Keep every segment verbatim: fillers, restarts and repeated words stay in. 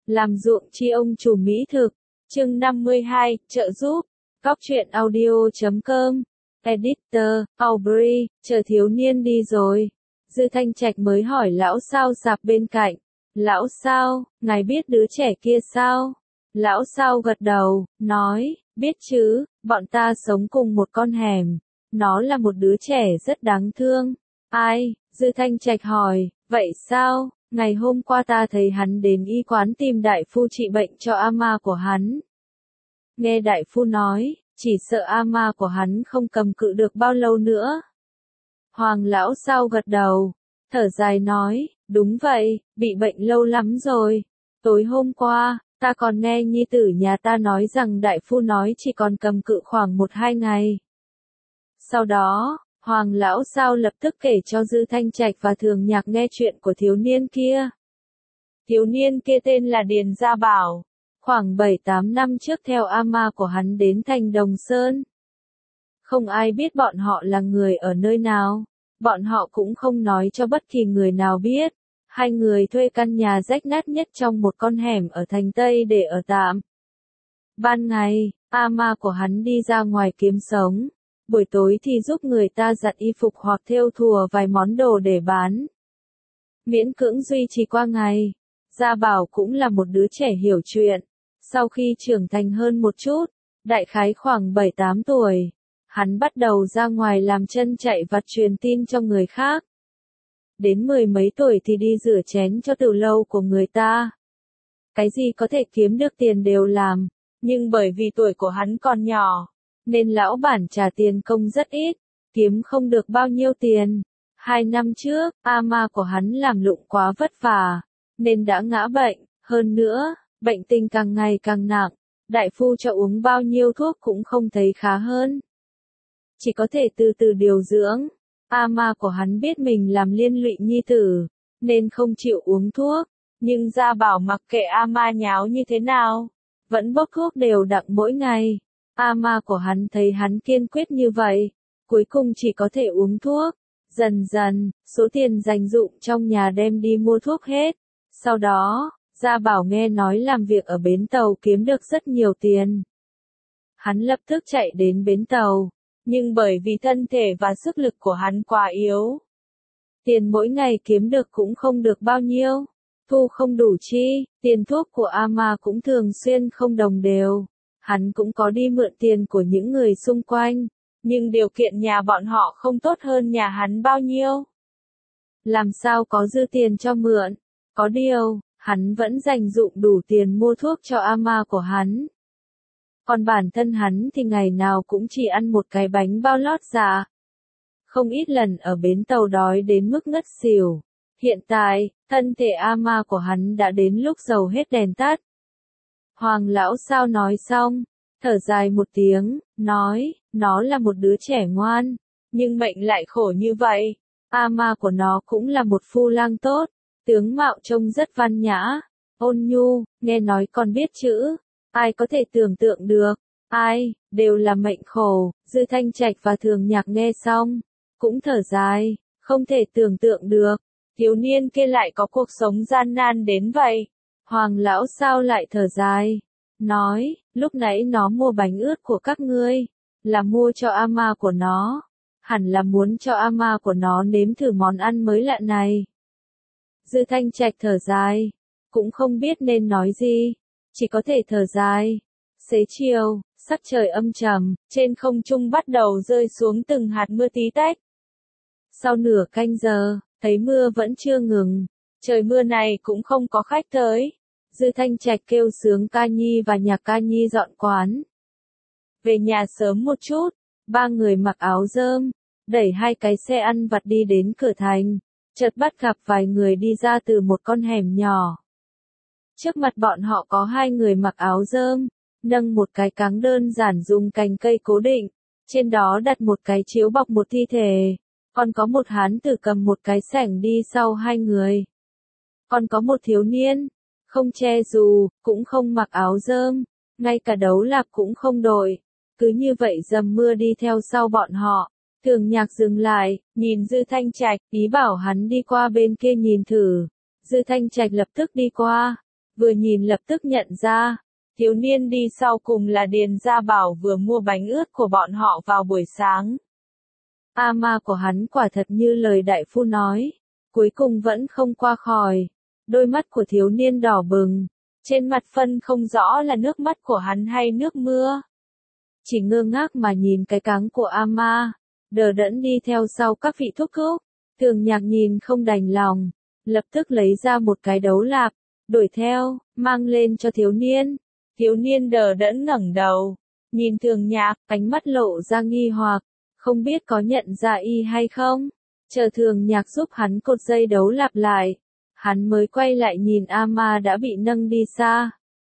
làm ruộng chi ông chủ mỹ thực. Chương năm mươi hai, trợ giúp. Góc truyện audio chấm com. Editor, Aubrey, chờ thiếu niên đi rồi. Dư Thanh Trạch mới hỏi lão sao sạp bên cạnh. Lão sao, ngài biết đứa trẻ kia sao? Lão sao gật đầu, nói, biết chứ, bọn ta sống cùng một con hẻm. Nó là một đứa trẻ rất đáng thương. Ai? Dư Thanh Trạch hỏi, vậy sao? Ngày hôm qua ta thấy hắn đến y quán tìm đại phu trị bệnh cho ama của hắn. Nghe đại phu nói, chỉ sợ ama của hắn không cầm cự được bao lâu nữa. Hoàng lão sao gật đầu, thở dài nói, đúng vậy, bị bệnh lâu lắm rồi. Tối hôm qua, ta còn nghe nhi tử nhà ta nói rằng đại phu nói chỉ còn cầm cự khoảng một hai ngày. Sau đó, Hoàng lão sao lập tức kể cho Dư Thanh Trạch và Thường Nhạc nghe chuyện của thiếu niên kia. Thiếu niên kia tên là Điền Gia Bảo, khoảng bảy tám năm trước theo ama của hắn đến thành Đồng Sơn. Không ai biết bọn họ là người ở nơi nào, bọn họ cũng không nói cho bất kỳ người nào biết. Hai người thuê căn nhà rách nát nhất trong một con hẻm ở thành Tây để ở tạm. Ban ngày, ama của hắn đi ra ngoài kiếm sống. Buổi tối thì giúp người ta giặt y phục hoặc thêu thùa vài món đồ để bán. Miễn cưỡng duy trì qua ngày. Gia Bảo cũng là một đứa trẻ hiểu chuyện. Sau khi trưởng thành hơn một chút, đại khái khoảng bảy tám tuổi, hắn bắt đầu ra ngoài làm chân chạy vặt truyền tin cho người khác. Đến mười mấy tuổi thì đi rửa chén cho từ lâu của người ta. Cái gì có thể kiếm được tiền đều làm, nhưng bởi vì tuổi của hắn còn nhỏ, nên lão bản trả tiền công rất ít, kiếm không được bao nhiêu tiền. Hai năm trước, ama của hắn làm lụng quá vất vả, nên đã ngã bệnh, hơn nữa, bệnh tình càng ngày càng nặng, đại phu cho uống bao nhiêu thuốc cũng không thấy khá hơn. Chỉ có thể từ từ điều dưỡng. Ama của hắn biết mình làm liên lụy nhi tử, nên không chịu uống thuốc, nhưng Gia Bảo mặc kệ ama nháo như thế nào, vẫn bốc thuốc đều đặn mỗi ngày. Ama của hắn thấy hắn kiên quyết như vậy, cuối cùng chỉ có thể uống thuốc. Dần dần, số tiền dành dụm trong nhà đem đi mua thuốc hết. Sau đó, Gia Bảo nghe nói làm việc ở bến tàu kiếm được rất nhiều tiền. Hắn lập tức chạy đến bến tàu, nhưng bởi vì thân thể và sức lực của hắn quá yếu, tiền mỗi ngày kiếm được cũng không được bao nhiêu, thu không đủ chi, tiền thuốc của ama cũng thường xuyên không đồng đều. Hắn cũng có đi mượn tiền của những người xung quanh, nhưng điều kiện nhà bọn họ không tốt hơn nhà hắn bao nhiêu. Làm sao có dư tiền cho mượn, có điều, hắn vẫn dành dụm đủ tiền mua thuốc cho ama của hắn. Còn bản thân hắn thì ngày nào cũng chỉ ăn một cái bánh bao lót dạ. Không ít lần ở bến tàu đói đến mức ngất xỉu. Hiện tại, thân thể ama của hắn đã đến lúc dầu hết đèn tắt. Hoàng lão sao nói xong, thở dài một tiếng, nói, nó là một đứa trẻ ngoan, nhưng mệnh lại khổ như vậy. Ama của nó cũng là một phu lang tốt, tướng mạo trông rất văn nhã, ôn nhu, nghe nói còn biết chữ. Ai có thể tưởng tượng được, ai, đều là mệnh khổ. Dư Thanh Trạch và Thường Nhạc nghe xong, cũng thở dài, không thể tưởng tượng được, thiếu niên kia lại có cuộc sống gian nan đến vậy. Hoàng lão sao lại thở dài, nói, lúc nãy nó mua bánh ướt của các ngươi, là mua cho ama của nó, hẳn là muốn cho ama của nó nếm thử món ăn mới lạ này. Dư Thanh Trạch thở dài, cũng không biết nên nói gì. Chỉ có thể thở dài. Xế chiều, sắc trời âm trầm, trên không trung bắt đầu rơi xuống từng hạt mưa tí tách. Sau nửa canh giờ, thấy mưa vẫn chưa ngừng, trời mưa này cũng không có khách tới. Dư Thanh Trạch kêu Sướng Ca Nhi và Nhạc Ca Nhi dọn quán. Về nhà sớm một chút, ba người mặc áo rơm, đẩy hai cái xe ăn vặt đi đến cửa thành, chợt bắt gặp vài người đi ra từ một con hẻm nhỏ. Trước mặt bọn họ có hai người mặc áo rơm, nâng một cái cáng đơn giản dùng cành cây cố định, trên đó đặt một cái chiếu bọc một thi thể, còn có một hán tử cầm một cái xẻng đi sau hai người. Còn có một thiếu niên, không che dù, cũng không mặc áo rơm, ngay cả đấu lạc cũng không đội, cứ như vậy dầm mưa đi theo sau bọn họ. Thường Nhạc dừng lại, nhìn Dư Thanh Trạch, ý bảo hắn đi qua bên kia nhìn thử. Dư Thanh Trạch lập tức đi qua. vừa nhìn lập tức nhận ra. Thiếu niên đi sau cùng là Điền Gia Bảo vừa mua bánh ướt của bọn họ vào buổi sáng. A ma của hắn quả thật như lời đại phu nói, cuối cùng vẫn không qua khỏi. Đôi mắt của thiếu niên đỏ bừng, trên mặt phân không rõ là nước mắt của hắn hay nước mưa. Chỉ ngơ ngác mà nhìn cái cáng của A ma, đờ đẫn đi theo sau các vị thúc thúc. Thường Nhạc nhìn không đành lòng, lập tức lấy ra một cái đấu lạp, đuổi theo, mang lên cho thiếu niên. Thiếu niên đờ đẫn ngẩng đầu, nhìn Thường Nhạc, ánh mắt lộ ra nghi hoặc, không biết có nhận ra y hay không. Chờ Thường Nhạc giúp hắn cột dây đấu lạp lại, hắn mới quay lại nhìn A ma đã bị nâng đi xa.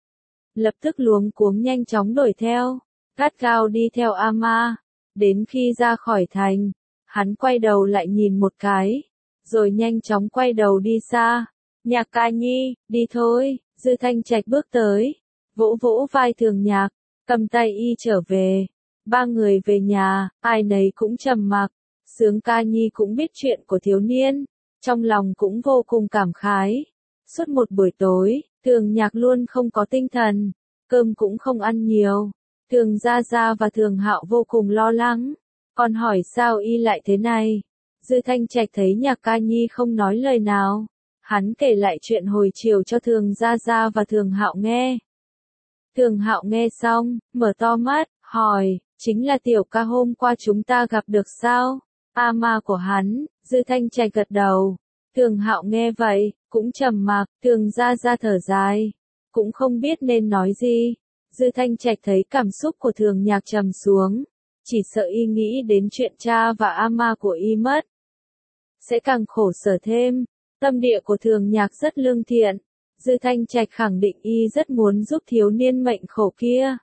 Lập tức luống cuống nhanh chóng đuổi theo, gắt gao đi theo A ma, đến khi ra khỏi thành, hắn quay đầu lại nhìn một cái, rồi nhanh chóng quay đầu đi xa. Nhạc ca nhi, đi thôi. Dư Thanh Trạch bước tới, vỗ vỗ vai Thường Nhạc, cầm tay y trở về. Ba người về nhà, ai nấy cũng trầm mặc. Sướng ca nhi cũng biết chuyện của thiếu niên, trong lòng cũng vô cùng cảm khái. Suốt một buổi tối, Thường Nhạc luôn không có tinh thần, cơm cũng không ăn nhiều. Thường Gia Gia và Thường Hạo vô cùng lo lắng, còn hỏi sao y lại thế này. Dư Thanh Trạch thấy Nhạc ca nhi không nói lời nào, hắn kể lại chuyện hồi chiều cho Thường Gia Gia và Thường Hạo nghe. Thường Hạo nghe xong, mở to mắt, hỏi, chính là tiểu ca hôm qua chúng ta gặp được sao? A ma của hắn. Dư Thanh Trạch gật đầu. Thường Hạo nghe vậy, cũng trầm mặc. Thường Gia Gia thở dài, cũng không biết nên nói gì. Dư Thanh Trạch thấy cảm xúc của Thường Nhạc trầm xuống, chỉ sợ y nghĩ đến chuyện cha và A ma của y mất, sẽ càng khổ sở thêm. Tâm địa của Thường Nhạc rất lương thiện, Dư Thanh Trạch khẳng định y rất muốn giúp thiếu niên mệnh khổ kia.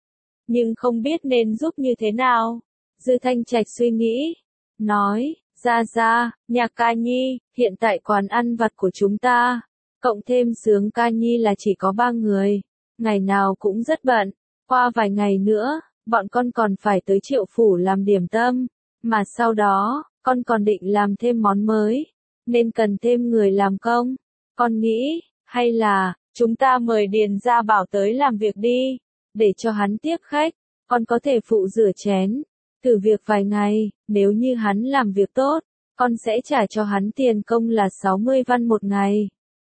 Nhưng không biết nên giúp như thế nào. Dư Thanh Trạch suy nghĩ, nói, Gia Gia, Nhạc ca nhi, hiện tại quán ăn vặt của chúng ta, cộng thêm Sướng ca nhi là chỉ có ba người, ngày nào cũng rất bận. Qua vài ngày nữa, bọn con còn phải tới Triệu Phủ làm điểm tâm, mà sau đó, con còn định làm thêm món mới, nên cần thêm người làm công. Con nghĩ, hay là, chúng ta mời Điền Gia Bảo tới làm việc đi, để cho hắn tiếp khách, con có thể phụ rửa chén. Thử việc vài ngày, nếu như hắn làm việc tốt, con sẽ trả cho hắn tiền công là sáu mươi văn một ngày.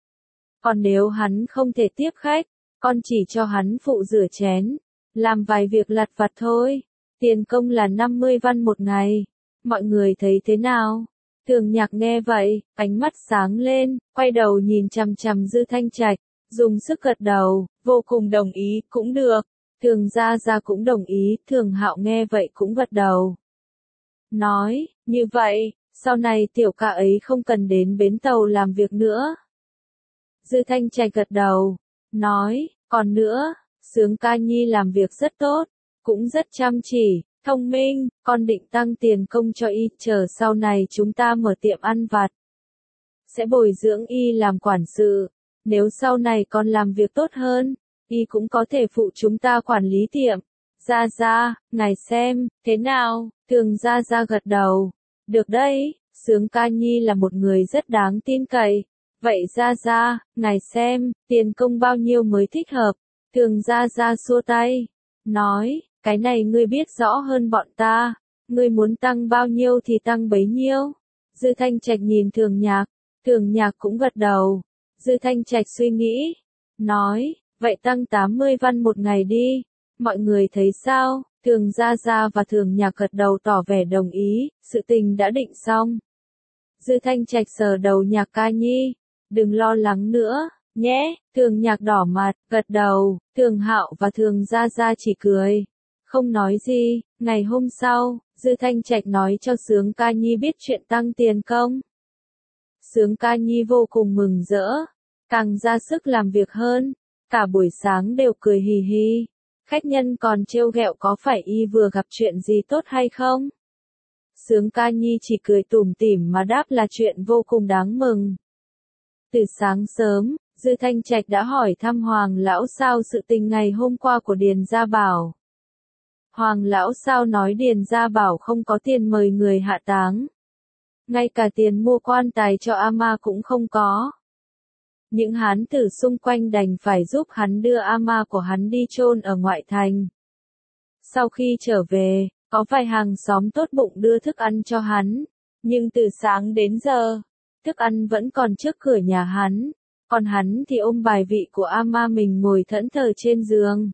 Còn nếu hắn không thể tiếp khách, con chỉ cho hắn phụ rửa chén, làm vài việc lặt vặt thôi, tiền công là năm mươi văn một ngày. Mọi người thấy thế nào? Thường Nhạc nghe vậy, ánh mắt sáng lên, quay đầu nhìn chằm chằm Dư Thanh Trạch, dùng sức gật đầu, vô cùng đồng ý, cũng được. Thường Gia Gia cũng đồng ý, Thường Hạo nghe vậy cũng gật đầu. Nói, như vậy, sau này tiểu ca ấy không cần đến bến tàu làm việc nữa. Dư Thanh Trạch gật đầu, nói, còn nữa, Sướng ca nhi làm việc rất tốt, cũng rất chăm chỉ, thông minh, con định tăng tiền công cho y, chờ sau này chúng ta mở tiệm ăn vặt, sẽ bồi dưỡng y làm quản sự, nếu sau này con làm việc tốt hơn, y cũng có thể phụ chúng ta quản lý tiệm. Gia Gia, ngài xem, thế nào? Thường Gia Gia gật đầu. Được đấy, Sướng ca nhi là một người rất đáng tin cậy. Vậy Gia Gia, ngài xem, tiền công bao nhiêu mới thích hợp? Thường Gia Gia xua tay, nói, cái này ngươi biết rõ hơn bọn ta, ngươi muốn tăng bao nhiêu thì tăng bấy nhiêu. Dư Thanh Trạch nhìn Thường Nhạc, Thường Nhạc cũng gật đầu. Dư Thanh Trạch suy nghĩ, nói, vậy tăng tám mươi văn một ngày đi, mọi người thấy sao? Thường Gia Gia và Thường Nhạc gật đầu tỏ vẻ đồng ý, sự tình đã định xong. Dư Thanh Trạch sờ đầu Nhạc ca nhi, đừng lo lắng nữa, nhé. Thường Nhạc đỏ mặt, gật đầu. Thường Hạo và Thường Gia Gia chỉ cười, không nói gì. Ngày hôm sau, Dư Thanh Trạch nói cho Sướng ca nhi biết chuyện tăng tiền công. Sướng ca nhi vô cùng mừng rỡ, càng ra sức làm việc hơn, cả buổi sáng đều cười hì hì. Khách nhân còn trêu ghẹo có phải y vừa gặp chuyện gì tốt hay không? Sướng ca nhi chỉ cười tủm tỉm mà đáp là chuyện vô cùng đáng mừng. Từ sáng sớm, Dư Thanh Trạch đã hỏi thăm Hoàng lão sao sự tình ngày hôm qua của Điền Gia Bảo. Hoàng lão sao nói Điền Gia Bảo không có tiền mời người hạ táng, ngay cả tiền mua quan tài cho A ma cũng không có. những hán tử xung quanh đành phải giúp hắn đưa ama của hắn đi chôn ở ngoại thành. Sau khi trở về, có vài hàng xóm tốt bụng đưa thức ăn cho hắn, nhưng từ sáng đến giờ, thức ăn vẫn còn trước cửa nhà hắn, còn hắn thì ôm bài vị của ama mình ngồi thẫn thờ trên giường.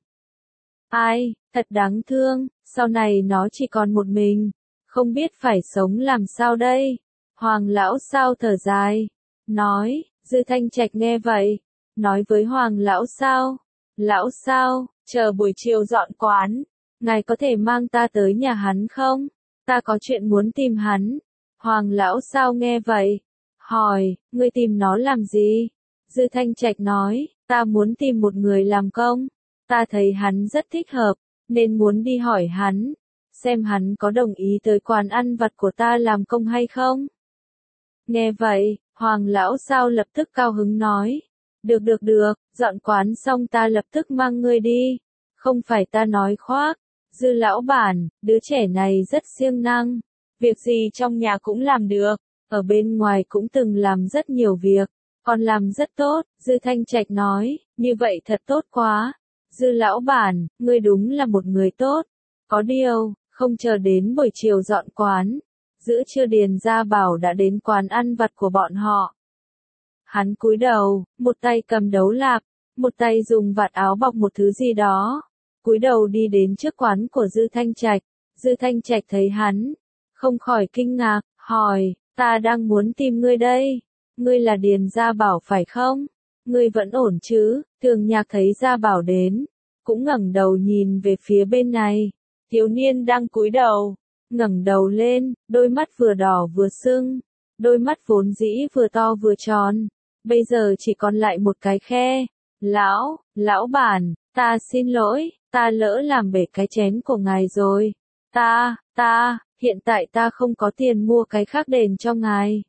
Ai, thật đáng thương, sau này nó chỉ còn một mình, không biết phải sống làm sao đây. Hoàng lão sao thở dài, nói, Dư Thanh Trạch nghe vậy, nói với Hoàng lão sao, lão sao, chờ buổi chiều dọn quán, ngài có thể mang ta tới nhà hắn không? Ta có chuyện muốn tìm hắn. Hoàng lão sao nghe vậy, hỏi, ngươi tìm nó làm gì? Dư Thanh Trạch nói, ta muốn tìm một người làm công, ta thấy hắn rất thích hợp, nên muốn đi hỏi hắn, xem hắn có đồng ý tới quán ăn vặt của ta làm công hay không. Nghe vậy, Hoàng lão sao lập tức cao hứng nói, được được được, dọn quán xong ta lập tức mang ngươi đi, không phải ta nói khoác. Dư lão bản, đứa trẻ này rất siêng năng, việc gì trong nhà cũng làm được, ở bên ngoài cũng từng làm rất nhiều việc, còn làm rất tốt. Dư Thanh Trạch nói, như vậy thật tốt quá. Dư lão bản, ngươi đúng là một người tốt. Có điều, không chờ đến buổi chiều dọn quán, giữa trưa Điền Gia Bảo đã đến quán ăn vặt của bọn họ. Hắn cúi đầu, một tay cầm đấu lạp, một tay dùng vạt áo bọc một thứ gì đó. Cúi đầu đi đến trước quán của Dư Thanh Trạch. Dư Thanh Trạch thấy hắn, không khỏi kinh ngạc, hỏi, ta đang muốn tìm ngươi đây. Ngươi là Điền Gia Bảo phải không? Ngươi vẫn ổn chứ? Thường Nhạc thấy Gia Bảo đến, cũng ngẩng đầu nhìn về phía bên này. Thiếu niên đang cúi đầu, ngẩng đầu lên, đôi mắt vừa đỏ vừa sưng, đôi mắt vốn dĩ vừa to vừa tròn, bây giờ chỉ còn lại một cái khe. Lão, lão bản, ta xin lỗi, ta lỡ làm bể cái chén của ngài rồi. Ta, ta, hiện tại ta không có tiền mua cái khác đền cho ngài.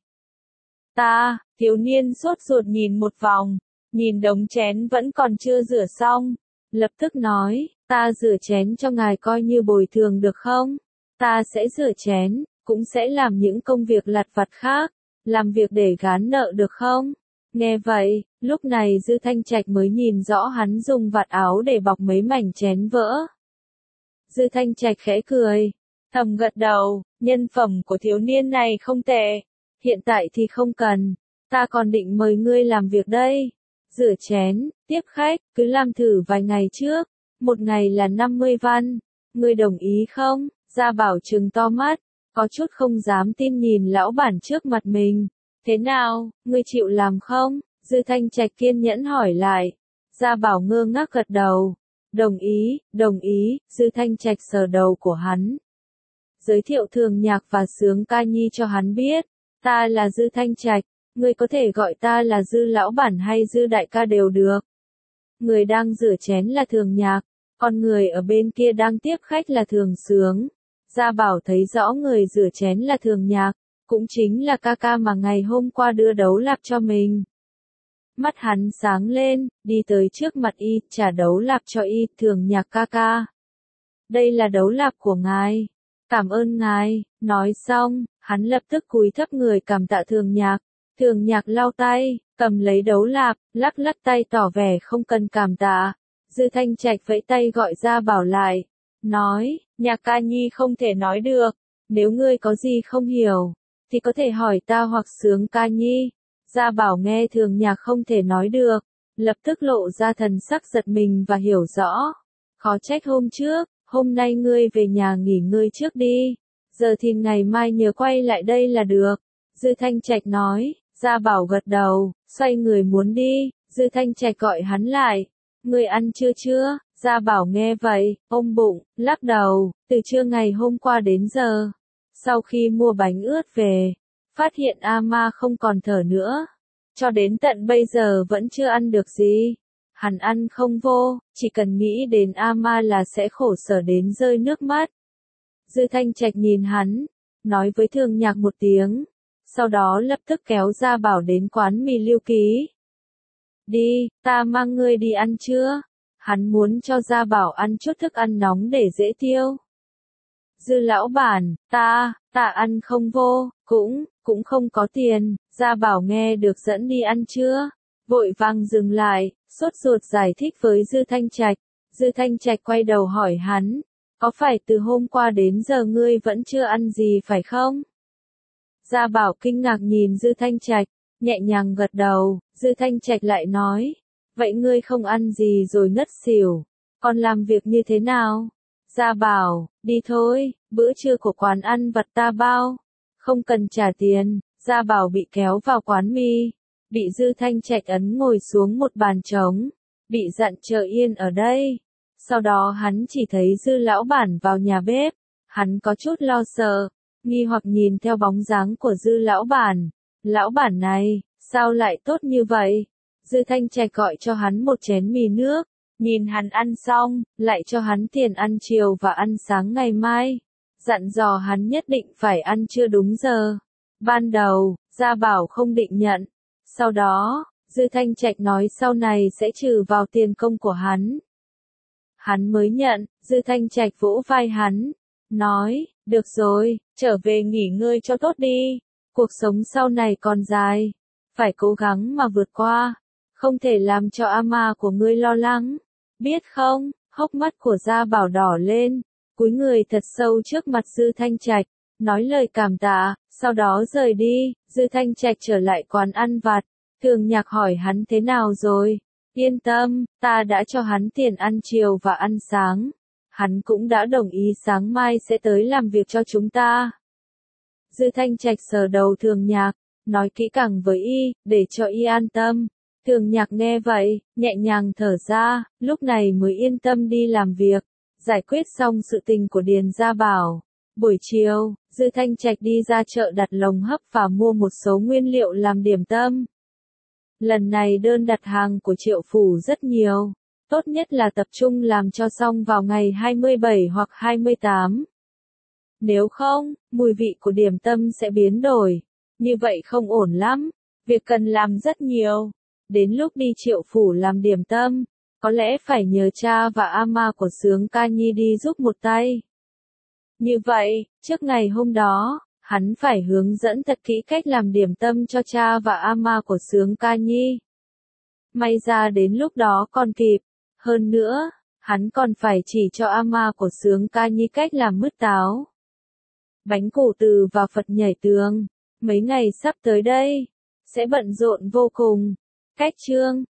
Ta, thiếu niên sốt ruột nhìn một vòng, nhìn đống chén vẫn còn chưa rửa xong, lập tức nói, ta rửa chén cho ngài coi như bồi thường được không? Ta sẽ rửa chén, cũng sẽ làm những công việc lặt vặt khác, làm việc để gán nợ được không? Nghe vậy, lúc này Dư Thanh Trạch mới nhìn rõ hắn dùng vạt áo để bọc mấy mảnh chén vỡ. Dư Thanh Trạch khẽ cười, thầm gật đầu, nhân phẩm của thiếu niên này không tệ, hiện tại thì không cần, ta còn định mời ngươi làm việc đây. Rửa chén, tiếp khách, cứ làm thử vài ngày trước, một ngày là năm mươi văn, ngươi đồng ý không? Gia Bảo trừng to mắt, có chút không dám tin nhìn lão bản trước mặt mình. Thế nào, ngươi chịu làm không? Dư Thanh Trạch kiên nhẫn hỏi lại. Gia Bảo ngơ ngác gật đầu. Đồng ý, đồng ý. Dư Thanh Trạch sờ đầu của hắn, giới thiệu Thường Nhạc và Sướng Ca Nhi cho hắn biết. Ta là Dư Thanh Trạch, ngươi có thể gọi ta là Dư lão bản hay Dư đại ca đều được. Người đang rửa chén là Thường Nhạc, còn người ở bên kia đang tiếp khách là Thường Sướng. Gia Bảo thấy rõ người rửa chén là Thường Nhạc, cũng chính là ca ca mà ngày hôm qua đưa đấu lạp cho mình. Mắt hắn sáng lên, đi tới trước mặt y, trả đấu lạp cho y. Thường Nhạc ca ca, đây là đấu lạp của ngài, cảm ơn ngài. Nói xong, hắn lập tức cúi thấp người cảm tạ Thường Nhạc. Thường Nhạc lau tay, cầm lấy đấu lạp, lắc lắc tay tỏ vẻ không cần cảm tạ. Dư Thanh Trạch vẫy tay gọi Gia Bảo lại, nói, Nhạc ca nhi không thể nói được, nếu ngươi có gì không hiểu, thì có thể hỏi ta hoặc Sướng ca nhi. Gia Bảo nghe Thường Nhạc không thể nói được, lập tức lộ ra thần sắc giật mình và hiểu rõ. Khó trách hôm trước, hôm nay ngươi về nhà nghỉ ngơi trước đi, giờ thì ngày mai nhớ quay lại đây là được. Dư Thanh Trạch nói. Gia Bảo gật đầu, xoay người muốn đi. Dư Thanh Trạch gọi hắn lại, ngươi ăn chưa chưa? Gia Bảo nghe vậy, ôm bụng, lắc đầu, từ trưa ngày hôm qua đến giờ. Sau khi mua bánh ướt về, phát hiện ama không còn thở nữa. Cho đến tận bây giờ vẫn chưa ăn được gì. Hắn ăn không vô, chỉ cần nghĩ đến ama là sẽ khổ sở đến rơi nước mắt. Dư Thanh Trạch nhìn hắn, nói với Thường Nhạc một tiếng, sau đó lập tức kéo Gia Bảo đến quán mì Lưu Ký. Đi, ta mang ngươi đi ăn trưa. Hắn muốn cho Gia Bảo ăn chút thức ăn nóng để dễ tiêu. Dư lão bản, ta, ta ăn không vô, cũng, cũng không có tiền. Gia Bảo nghe được dẫn đi ăn trưa, vội vàng dừng lại, sốt ruột giải thích với Dư Thanh Trạch. Dư Thanh Trạch quay đầu hỏi hắn, có phải từ hôm qua đến giờ ngươi vẫn chưa ăn gì phải không? Gia Bảo kinh ngạc nhìn Dư Thanh Trạch, nhẹ nhàng gật đầu. Dư Thanh Trạch lại nói, vậy ngươi không ăn gì rồi ngất xỉu, còn làm việc như thế nào? Gia Bảo, đi thôi, bữa trưa của quán ăn vặt ta bao, không cần trả tiền. Gia Bảo bị kéo vào quán mì, bị Dư Thanh Trạch ấn ngồi xuống một bàn trống, bị dặn chờ yên ở đây. Sau đó hắn chỉ thấy Dư lão bản vào nhà bếp, hắn có chút lo sợ, nghi hoặc nhìn theo bóng dáng của Dư lão bản. Lão bản này, sao lại tốt như vậy? Dư Thanh Trạch gọi cho hắn một chén mì nước, nhìn hắn ăn xong, lại cho hắn tiền ăn chiều và ăn sáng ngày mai, dặn dò hắn nhất định phải ăn trưa đúng giờ. Ban đầu, Gia Bảo không định nhận, sau đó, Dư Thanh Trạch nói sau này sẽ trừ vào tiền công của hắn. Hắn mới nhận. Dư Thanh Trạch vỗ vai hắn, nói, được rồi, trở về nghỉ ngơi cho tốt đi, cuộc sống sau này còn dài, phải cố gắng mà vượt qua, không thể làm cho ama của ngươi lo lắng, biết không? Hốc mắt của Gia Bảo đỏ lên, cúi người thật sâu trước mặt Dư Thanh Trạch, nói lời cảm tạ, sau đó rời đi. Dư Thanh Trạch trở lại quán ăn vặt, Thường Nhạc hỏi hắn thế nào rồi. Yên tâm, ta đã cho hắn tiền ăn chiều và ăn sáng. Hắn cũng đã đồng ý sáng mai sẽ tới làm việc cho chúng ta. Dư Thanh Trạch sờ đầu Thường Nhạc, nói kỹ càng với y, để cho y an tâm. Thường Nhạc nghe vậy, nhẹ nhàng thở ra, lúc này mới yên tâm đi làm việc, giải quyết xong sự tình của Điền Gia Bảo. Buổi chiều, Dư Thanh Trạch đi ra chợ đặt lồng hấp và mua một số nguyên liệu làm điểm tâm. Lần này đơn đặt hàng của Triệu Phủ rất nhiều, tốt nhất là tập trung làm cho xong vào ngày hai mươi bảy hoặc hai mươi tám. Nếu không, mùi vị của điểm tâm sẽ biến đổi, như vậy không ổn lắm, việc cần làm rất nhiều. Đến lúc đi Triệu Phủ làm điểm tâm, có lẽ phải nhờ cha và ama của Sướng Ca Nhi đi giúp một tay. Như vậy, trước ngày hôm đó, hắn phải hướng dẫn thật kỹ cách làm điểm tâm cho cha và ama của Sướng Ca Nhi. May ra đến lúc đó còn kịp. Hơn nữa, hắn còn phải chỉ cho ama của Sướng Ca Nhi cách làm mứt táo, bánh củ từ và Phật nhảy tường. Mấy ngày sắp tới đây, sẽ bận rộn vô cùng. Cách chương